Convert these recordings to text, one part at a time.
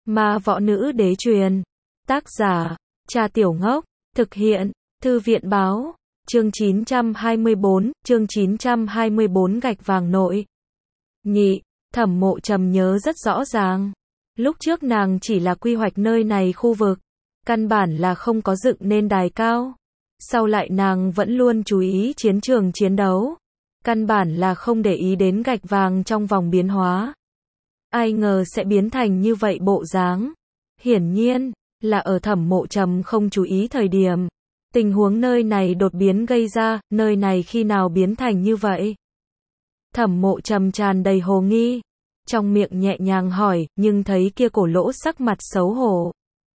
Ma võ nữ đế truyền. Tác giả, Trà Tiểu Ngốc. Thực hiện, Thư viện báo. Chương 924 gạch vàng nội. Nhị, Thẩm Mộ Trầm nhớ rất rõ ràng. Lúc trước nàng chỉ là quy hoạch nơi này khu vực. Căn bản là không có dựng nên đài cao. Sau lại nàng vẫn luôn chú ý chiến trường chiến đấu. Căn bản là không để ý đến gạch vàng trong vòng biến hóa. Ai ngờ sẽ biến thành như vậy bộ dáng. Hiển nhiên, là ở Thẩm Mộ Trầm không chú ý thời điểm. Tình huống nơi này đột biến gây ra, nơi này khi nào biến thành như vậy? Thẩm Mộ Trầm tràn đầy hồ nghi. Trong miệng nhẹ nhàng hỏi, nhưng thấy kia Cổ Lỗ sắc mặt xấu hổ.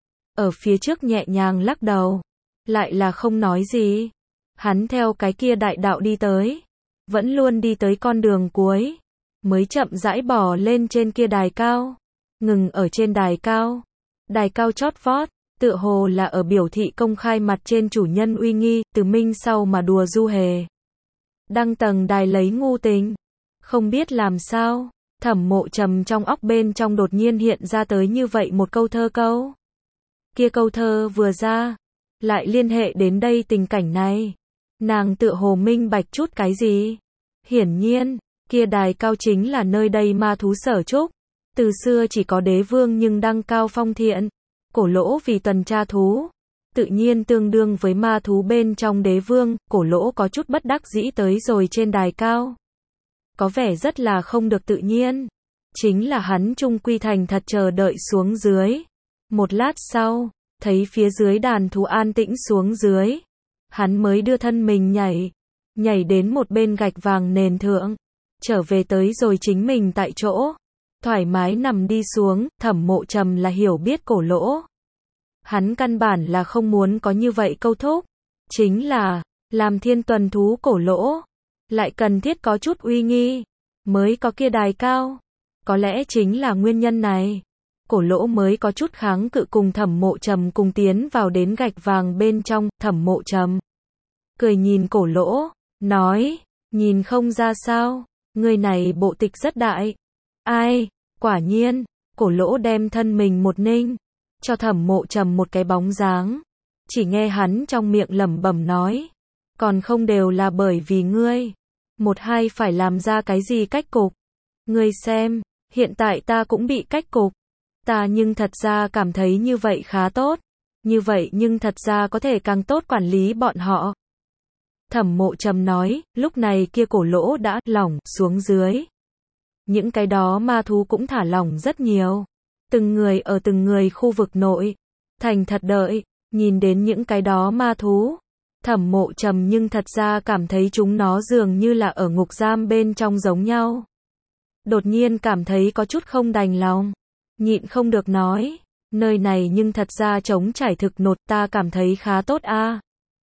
Ở phía trước nhẹ nhàng lắc đầu. Lại là không nói gì. Hắn theo cái kia đại đạo đi tới. Vẫn luôn đi tới con đường cuối. Mới chậm rãi bò lên trên kia đài cao. Ngừng ở trên đài cao. Đài cao chót vót. Tựa hồ là ở biểu thị công khai mặt trên chủ nhân uy nghi, từ minh sau mà đùa du hề. Đăng tầng đài lấy ngu tình. Không biết làm sao, Thẩm Mộ Trầm trong óc bên trong đột nhiên hiện ra tới như vậy một câu thơ câu. Kia câu thơ vừa ra, lại liên hệ đến đây tình cảnh này. Nàng tựa hồ minh bạch chút cái gì? Hiển nhiên, kia đài cao chính là nơi đây ma thú sở trúc. Từ xưa chỉ có đế vương nhưng đăng cao phong thiện. Cổ Lỗ vì tuần tra thú, tự nhiên tương đương với ma thú bên trong đế vương, Cổ Lỗ có chút bất đắc dĩ tới rồi trên đài cao. Có vẻ rất là không được tự nhiên. Chính là hắn trung quy thành thật chờ đợi xuống dưới. Một lát sau, thấy phía dưới đàn thú an tĩnh xuống dưới. Hắn mới đưa thân mình nhảy đến một bên gạch vàng nền thượng. Trở về tới rồi chính mình tại chỗ. Thoải mái nằm đi xuống, Thẩm Mộ Trầm là hiểu biết Cổ Lỗ. Hắn căn bản là không muốn có như vậy câu thúc. Chính là, làm thiên tuần thú Cổ Lỗ. Lại cần thiết có chút uy nghi. Mới có kia đài cao. Có lẽ chính là nguyên nhân này. Cổ Lỗ mới có chút kháng cự cùng Thẩm Mộ Trầm cùng tiến vào đến gạch vàng bên trong. Thẩm Mộ Trầm cười nhìn Cổ Lỗ, nói, nhìn không ra sao, người này bộ tịch rất đại. Ai, quả nhiên, Cổ Lỗ đem thân mình một ninh, cho Thẩm Mộ Trầm một cái bóng dáng. Chỉ nghe hắn trong miệng lẩm bẩm nói, còn không đều là bởi vì ngươi, một hai phải làm ra cái gì cách cục. Ngươi xem, hiện tại ta cũng bị cách cục. Ta nhưng thật ra cảm thấy như vậy khá tốt. Như vậy nhưng thật ra có thể càng tốt quản lý bọn họ. Thẩm Mộ Trầm nói, lúc này kia Cổ Lỗ đã lỏng xuống dưới. Những cái đó ma thú cũng thả lỏng rất nhiều. Từng người ở từng người khu vực nội. Thành thật đợi, nhìn đến những cái đó ma thú. Thẩm Mộ Trầm nhưng thật ra cảm thấy chúng nó dường như là ở ngục giam bên trong giống nhau. Đột nhiên cảm thấy có chút không đành lòng. Nhịn không được nói, nơi này nhưng thật ra trống trải thực nột, ta cảm thấy khá tốt a.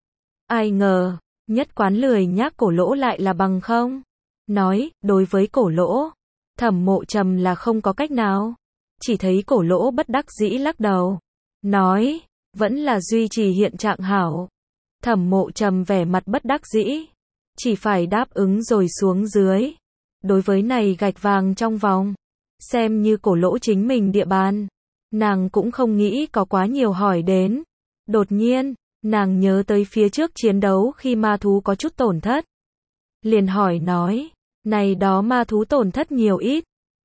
Ai ngờ, nhất quán lười nhác Cổ Lỗ lại là bằng không. Nói, đối với Cổ Lỗ, Thẩm Mộ Trầm là không có cách nào. Chỉ thấy Cổ Lỗ bất đắc dĩ lắc đầu. Nói, vẫn là duy trì hiện trạng hảo. Thẩm Mộ Trầm vẻ mặt bất đắc dĩ. Chỉ phải đáp ứng rồi xuống dưới. Đối với này gạch vàng trong vòng. Xem như Cổ Lỗ chính mình địa bàn. Nàng cũng không nghĩ có quá nhiều hỏi đến. Đột nhiên, nàng nhớ tới phía trước chiến đấu khi ma thú có chút tổn thất. Liền hỏi nói, này đó ma thú tổn thất nhiều ít.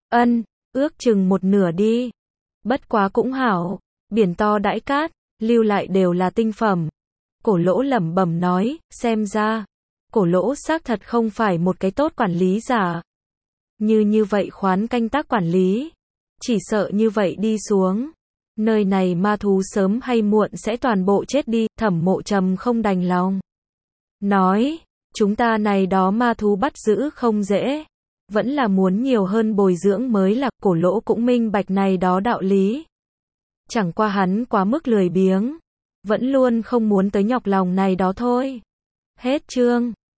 Ước chừng một nửa đi. Bất quá cũng hảo, biển to đãi cát, lưu lại đều là tinh phẩm. Cổ Lỗ lẩm bẩm nói, xem ra, Cổ Lỗ xác thật không phải một cái tốt quản lý giả. Như vậy khoán canh tác quản lý, chỉ sợ như vậy đi xuống. Nơi này ma thú sớm hay muộn sẽ toàn bộ chết đi. Thẩm Mộ Trầm không đành lòng. Nói, chúng ta này đó ma thú bắt giữ không dễ. Vẫn là muốn nhiều hơn bồi dưỡng mới là. Cổ Lỗ cũng minh bạch này đó đạo lý. Chẳng qua hắn quá mức lười biếng. Vẫn luôn không muốn tới nhọc lòng này đó thôi. Hết chương.